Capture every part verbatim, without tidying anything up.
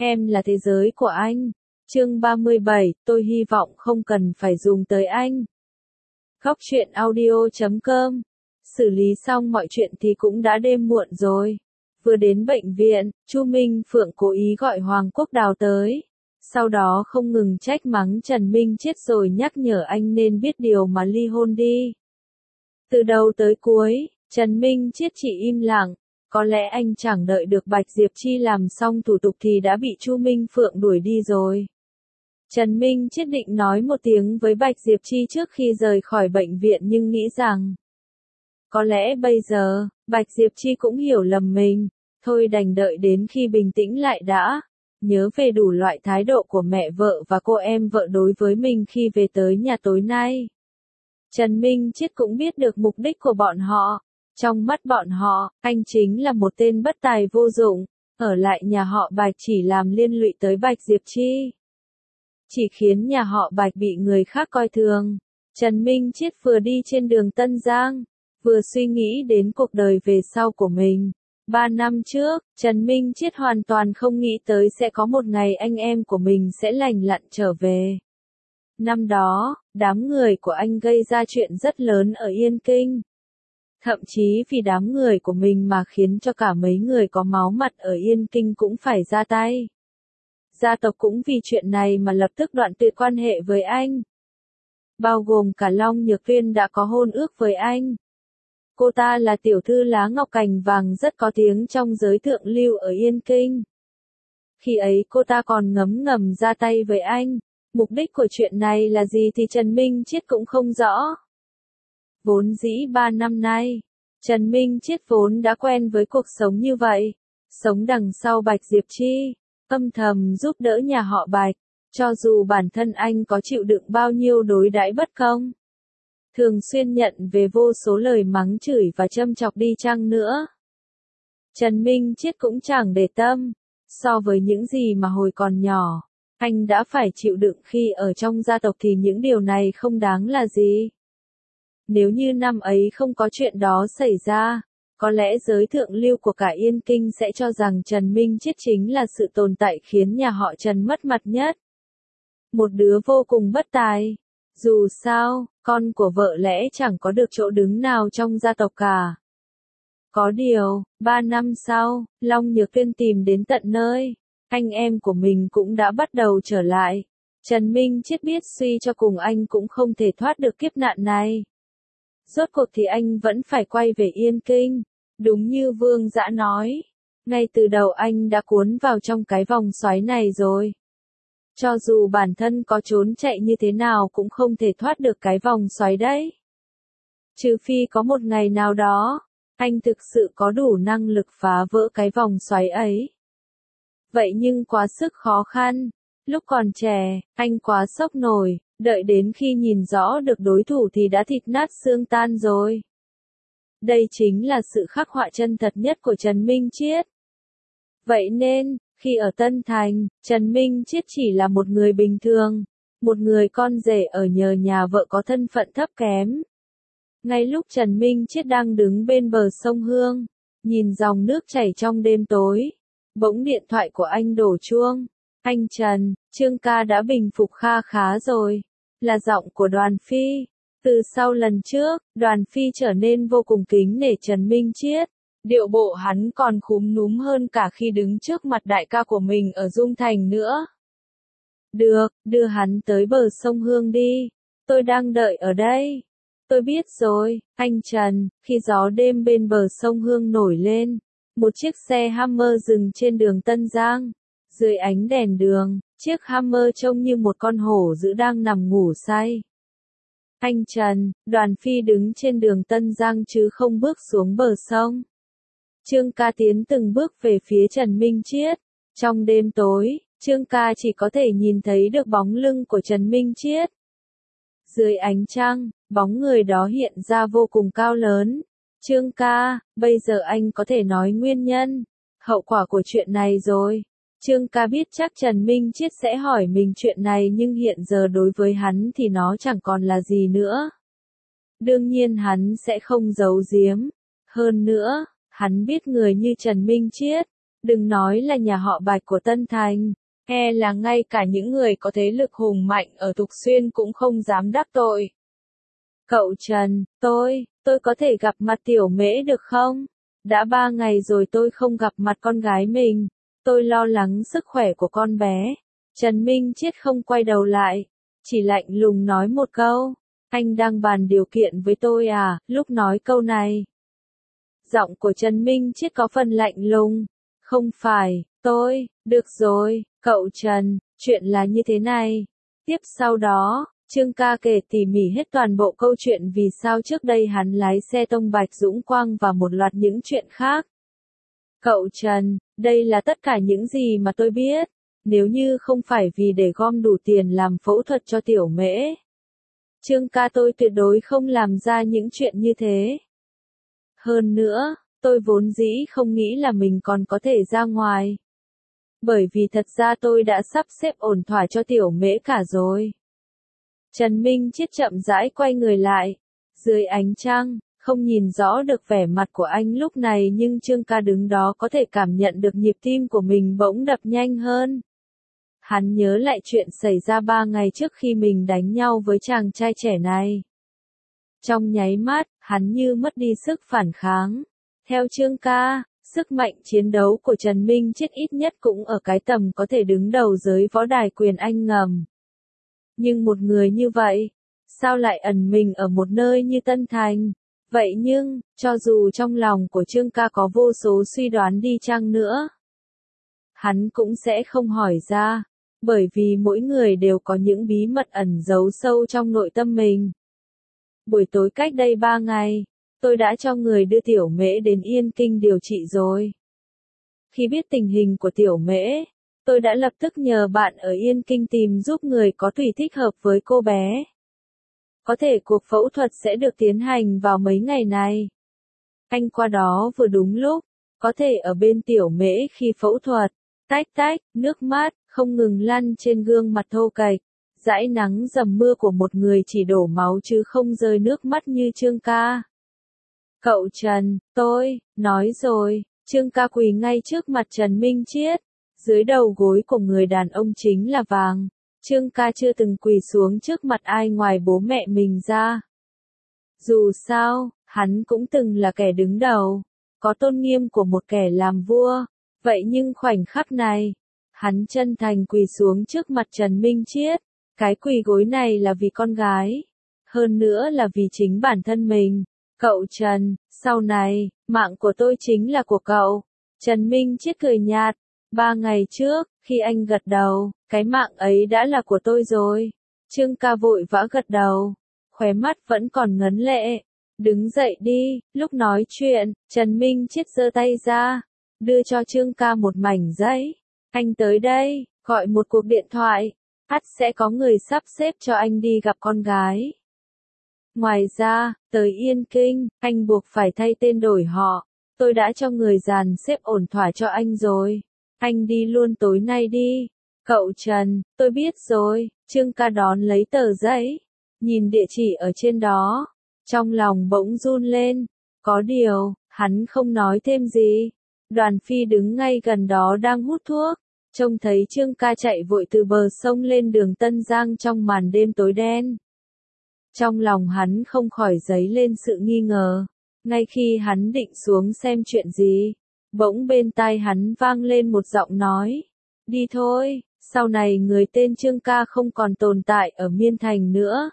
Em là thế giới của anh. Chương ba mươi bảy, tôi hy vọng không cần phải dùng tới anh. Góc truyện audio chấm com. Xử lý xong mọi chuyện thì cũng đã đêm muộn rồi. Vừa đến bệnh viện, Chu Minh Phượng cố ý gọi Hoàng Quốc Đào tới. Sau đó không ngừng trách mắng Trần Minh Chiết rồi nhắc nhở anh nên biết điều mà ly hôn đi. Từ đầu tới cuối, Trần Minh Chiết chỉ im lặng. Có lẽ anh chẳng đợi được Bạch Diệp Chi làm xong thủ tục thì đã bị Chu Minh Phượng đuổi đi rồi. Trần Minh Chiết định nói một tiếng với Bạch Diệp Chi trước khi rời khỏi bệnh viện nhưng nghĩ rằng có lẽ bây giờ, Bạch Diệp Chi cũng hiểu lầm mình, thôi đành đợi đến khi bình tĩnh lại đã. Nhớ về đủ loại thái độ của mẹ vợ và cô em vợ đối với mình khi về tới nhà tối nay. Trần Minh Chiết cũng biết được mục đích của bọn họ. Trong mắt bọn họ, anh chính là một tên bất tài vô dụng, ở lại nhà họ Bạch chỉ làm liên lụy tới Bạch Diệp Chi. Chỉ khiến nhà họ Bạch bị người khác coi thường. Trần Minh Chiết vừa đi trên đường Tân Giang, vừa suy nghĩ đến cuộc đời về sau của mình. Ba năm trước, Trần Minh Chiết hoàn toàn không nghĩ tới sẽ có một ngày anh em của mình sẽ lành lặn trở về. Năm đó, đám người của anh gây ra chuyện rất lớn ở Yên Kinh. Thậm chí vì đám người của mình mà khiến cho cả mấy người có máu mặt ở Yên Kinh cũng phải ra tay. Gia tộc cũng vì chuyện này mà lập tức đoạn tuyệt quan hệ với anh. Bao gồm cả Long Nhược Viên đã có hôn ước với anh. Cô ta là tiểu thư lá ngọc cành vàng rất có tiếng trong giới thượng lưu ở Yên Kinh. Khi ấy cô ta còn ngấm ngầm ra tay với anh. Mục đích của chuyện này là gì thì Trần Minh Chiết cũng không rõ. Vốn dĩ ba năm nay, Trần Minh Chiết vốn đã quen với cuộc sống như vậy. Sống đằng sau Bạch Diệp Chi, âm thầm giúp đỡ nhà họ Bạch, cho dù bản thân anh có chịu đựng bao nhiêu đối đãi bất công. Thường xuyên nhận về vô số lời mắng chửi và châm chọc đi chăng nữa. Trần Minh Chiết cũng chẳng để tâm, so với những gì mà hồi còn nhỏ, anh đã phải chịu đựng khi ở trong gia tộc thì những điều này không đáng là gì. Nếu như năm ấy không có chuyện đó xảy ra, có lẽ giới thượng lưu của cả Yên Kinh sẽ cho rằng Trần Minh Chiết chính là sự tồn tại khiến nhà họ Trần mất mặt nhất. Một đứa vô cùng bất tài. Dù sao, con của vợ lẽ chẳng có được chỗ đứng nào trong gia tộc cả. Có điều, ba năm sau, Long Nhược Viên tìm đến tận nơi. Anh em của mình cũng đã bắt đầu trở lại. Trần Minh Chiết biết suy cho cùng anh cũng không thể thoát được kiếp nạn này. Rốt cuộc thì anh vẫn phải quay về Yên Kinh. Đúng như Vương Dã nói. Ngay từ đầu anh đã cuốn vào trong cái vòng xoáy này rồi. Cho dù bản thân có trốn chạy như thế nào cũng không thể thoát được cái vòng xoáy đấy. Trừ phi có một ngày nào đó, anh thực sự có đủ năng lực phá vỡ cái vòng xoáy ấy. Vậy nhưng quá sức khó khăn. Lúc còn trẻ, anh quá sốc nổi, đợi đến khi nhìn rõ được đối thủ thì đã thịt nát xương tan rồi. Đây chính là sự khắc họa chân thật nhất của Trần Minh Chiết. Vậy nên, khi ở Tân Thành, Trần Minh Chiết chỉ là một người bình thường, một người con rể ở nhờ nhà vợ có thân phận thấp kém. Ngay lúc Trần Minh Chiết đang đứng bên bờ sông Hương, nhìn dòng nước chảy trong đêm tối, bỗng điện thoại của anh đổ chuông. Anh Trần, Trương ca đã bình phục kha khá rồi. Là giọng của Đoàn Phi. Từ sau lần trước, Đoàn Phi trở nên vô cùng kính nể Trần Minh Chiết. Điệu bộ hắn còn khúm núm hơn cả khi đứng trước mặt đại ca của mình ở Dung Thành nữa. Được, đưa hắn tới bờ sông Hương đi. Tôi đang đợi ở đây. Tôi biết rồi, anh Trần. Khi gió đêm bên bờ sông Hương nổi lên, một chiếc xe Hummer dừng trên đường Tân Giang. Dưới ánh đèn đường, chiếc Hummer trông như một con hổ dữ đang nằm ngủ say. Anh Trần, Đoàn Phi đứng trên đường Tân Giang chứ không bước xuống bờ sông. Trương ca tiến từng bước về phía Trần Minh Chiết. Trong đêm tối, Trương ca chỉ có thể nhìn thấy được bóng lưng của Trần Minh Chiết. Dưới ánh trăng, bóng người đó hiện ra vô cùng cao lớn. Trương ca, bây giờ anh có thể nói nguyên nhân, hậu quả của chuyện này rồi. Trương ca biết chắc Trần Minh Chiết sẽ hỏi mình chuyện này nhưng hiện giờ đối với hắn thì nó chẳng còn là gì nữa. Đương nhiên hắn sẽ không giấu giếm. Hơn nữa, hắn biết người như Trần Minh Chiết, Đừng nói là nhà họ Bạch của Tân Thành, e là ngay cả những người có thế lực hùng mạnh ở Thục Xuyên cũng không dám đắc tội. Cậu Trần, tôi, tôi có thể gặp mặt Tiểu Mễ được không? Đã ba ngày rồi tôi không gặp mặt con gái mình. Tôi lo lắng sức khỏe của con bé. Trần Minh Chiết không quay đầu lại, chỉ lạnh lùng nói một câu. Anh đang bàn điều kiện với tôi à? Lúc nói câu này, giọng của Trần Minh Chiết có phần lạnh lùng. Không phải, tôi, được rồi, cậu Trần, chuyện là như thế này. Tiếp sau đó, Trương ca kể tỉ mỉ hết toàn bộ câu chuyện vì sao trước đây hắn lái xe tông Bạch Dũng Quang và một loạt những chuyện khác. Cậu Trần, đây là tất cả những gì mà tôi biết. Nếu như không phải vì để gom đủ tiền làm phẫu thuật cho Tiểu Mễ, Trương ca tôi tuyệt đối không làm ra những chuyện như thế. Hơn nữa, tôi vốn dĩ không nghĩ là mình còn có thể ra ngoài. Bởi vì thật ra tôi đã sắp xếp ổn thỏa cho Tiểu Mễ cả rồi. Trần Minh Chiết chậm rãi quay người lại. Dưới ánh trăng, không nhìn rõ được vẻ mặt của anh lúc này nhưng Trương ca đứng đó có thể cảm nhận được nhịp tim của mình bỗng đập nhanh hơn. Hắn nhớ lại chuyện xảy ra ba ngày trước khi mình đánh nhau với chàng trai trẻ này. Trong nháy mắt, hắn như mất đi sức phản kháng. Theo Trương ca, sức mạnh chiến đấu của Trần Minh Chiết ít nhất cũng ở cái tầm có thể đứng đầu giới võ đài quyền Anh ngầm. Nhưng một người như vậy, sao lại ẩn mình ở một nơi như Tân Thành? Vậy nhưng, cho dù trong lòng của Trương ca có vô số suy đoán đi chăng nữa, hắn cũng sẽ không hỏi ra, bởi vì mỗi người đều có những bí mật ẩn giấu sâu trong nội tâm mình. Buổi tối cách đây ba ngày, tôi đã cho người đưa Tiểu Mễ đến Yên Kinh điều trị rồi. Khi biết tình hình của Tiểu Mễ, tôi đã lập tức nhờ bạn ở Yên Kinh tìm giúp người có tùy thích hợp với cô bé. Có thể cuộc phẫu thuật sẽ được tiến hành vào mấy ngày này. Anh qua đó vừa đúng lúc, có thể ở bên Tiểu Mễ khi phẫu thuật. Tách tách, nước mắt, không ngừng lăn trên gương mặt thô kệch. Dãi nắng dầm mưa của một người chỉ đổ máu chứ không rơi nước mắt như Trương ca. Cậu Trần, tôi, nói rồi, Trương ca quỳ ngay trước mặt Trần Minh Chiết. Dưới đầu gối của người đàn ông chính là vàng. Trương ca chưa từng quỳ xuống trước mặt ai ngoài bố mẹ mình ra. Dù sao, hắn cũng từng là kẻ đứng đầu, có tôn nghiêm của một kẻ làm vua. Vậy nhưng khoảnh khắc này, hắn chân thành quỳ xuống trước mặt Trần Minh Chiết. Cái quỳ gối này là vì con gái. Hơn nữa là vì chính bản thân mình. Cậu Trần, sau này, mạng của tôi chính là của cậu. Trần Minh Chiết cười nhạt. Ba ngày trước, khi anh gật đầu, cái mạng ấy đã là của tôi rồi. Trương ca vội vã gật đầu. Khóe mắt vẫn còn ngấn lệ. Đứng dậy đi, lúc nói chuyện, Trần Minh Chiết giơ tay ra. Đưa cho Trương ca một mảnh giấy. Anh tới đây, gọi một cuộc điện thoại. Ắt sẽ có người sắp xếp cho anh đi gặp con gái. Ngoài ra, tới Yên Kinh, anh buộc phải thay tên đổi họ. Tôi đã cho người dàn xếp ổn thỏa cho anh rồi. Anh đi luôn tối nay đi. Cậu Trần, tôi biết rồi. Trương ca đón lấy tờ giấy. Nhìn địa chỉ ở trên đó. Trong lòng bỗng run lên. Có điều, hắn không nói thêm gì. Đoàn Phi đứng ngay gần đó đang hút thuốc. Trông thấy Trương ca chạy vội từ bờ sông lên đường Tân Giang trong màn đêm tối đen. Trong lòng hắn không khỏi dấy lên sự nghi ngờ. Ngay khi hắn định xuống xem chuyện gì, bỗng bên tai hắn vang lên một giọng nói. Đi thôi, sau này người tên Trương ca không còn tồn tại ở Miên Thành nữa.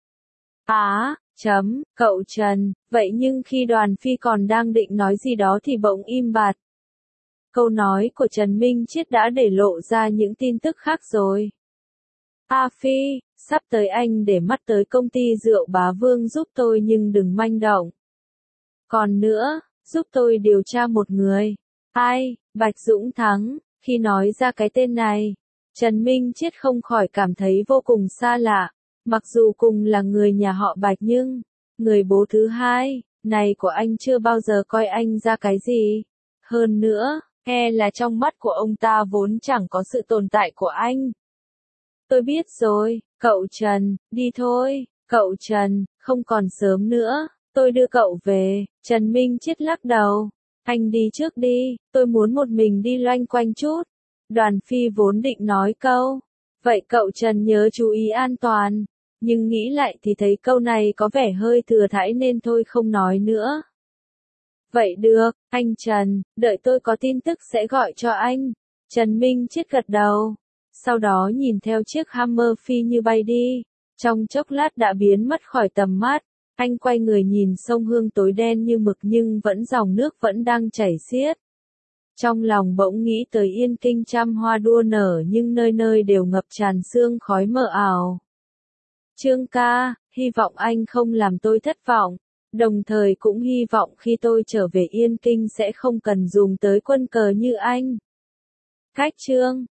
Á, chấm, cậu Trần, vậy nhưng khi Đoàn Phi còn đang định nói gì đó thì bỗng im bặt. Câu nói của Trần Minh Chiết đã để lộ ra những tin tức khác rồi. A Phi, sắp tới anh để mắt tới công ty rượu Bá Vương giúp tôi nhưng đừng manh động. Còn nữa, giúp tôi điều tra một người. Ai, Bạch Dũng Thắng. Khi nói ra cái tên này, Trần Minh Chiết không khỏi cảm thấy vô cùng xa lạ. Mặc dù cùng là người nhà họ Bạch nhưng, người bố thứ hai, này của anh chưa bao giờ coi anh ra cái gì. Hơn nữa, e là trong mắt của ông ta vốn chẳng có sự tồn tại của anh. Tôi biết rồi, cậu Trần, đi thôi, cậu Trần, không còn sớm nữa, tôi đưa cậu về. Trần Minh Chiết lắc đầu. Anh đi trước đi, tôi muốn một mình đi loanh quanh chút. Đoàn Phi vốn định nói câu, vậy cậu Trần nhớ chú ý an toàn, nhưng nghĩ lại thì thấy câu này có vẻ hơi thừa thãi nên thôi không nói nữa. Vậy được, anh Trần, đợi tôi có tin tức sẽ gọi cho anh. Trần Minh Chết gật đầu, sau đó nhìn theo chiếc Hammer phi như bay đi, trong chốc lát đã biến mất khỏi tầm mắt. Anh quay người nhìn sông Hương tối đen như mực nhưng vẫn dòng nước vẫn đang chảy xiết. Trong lòng bỗng nghĩ tới Yên Kinh trăm hoa đua nở nhưng nơi nơi đều ngập tràn sương khói mờ ảo. Trương ca, hy vọng anh không làm tôi thất vọng, đồng thời cũng hy vọng khi tôi trở về Yên Kinh sẽ không cần dùng tới quân cờ như anh. Cách Trương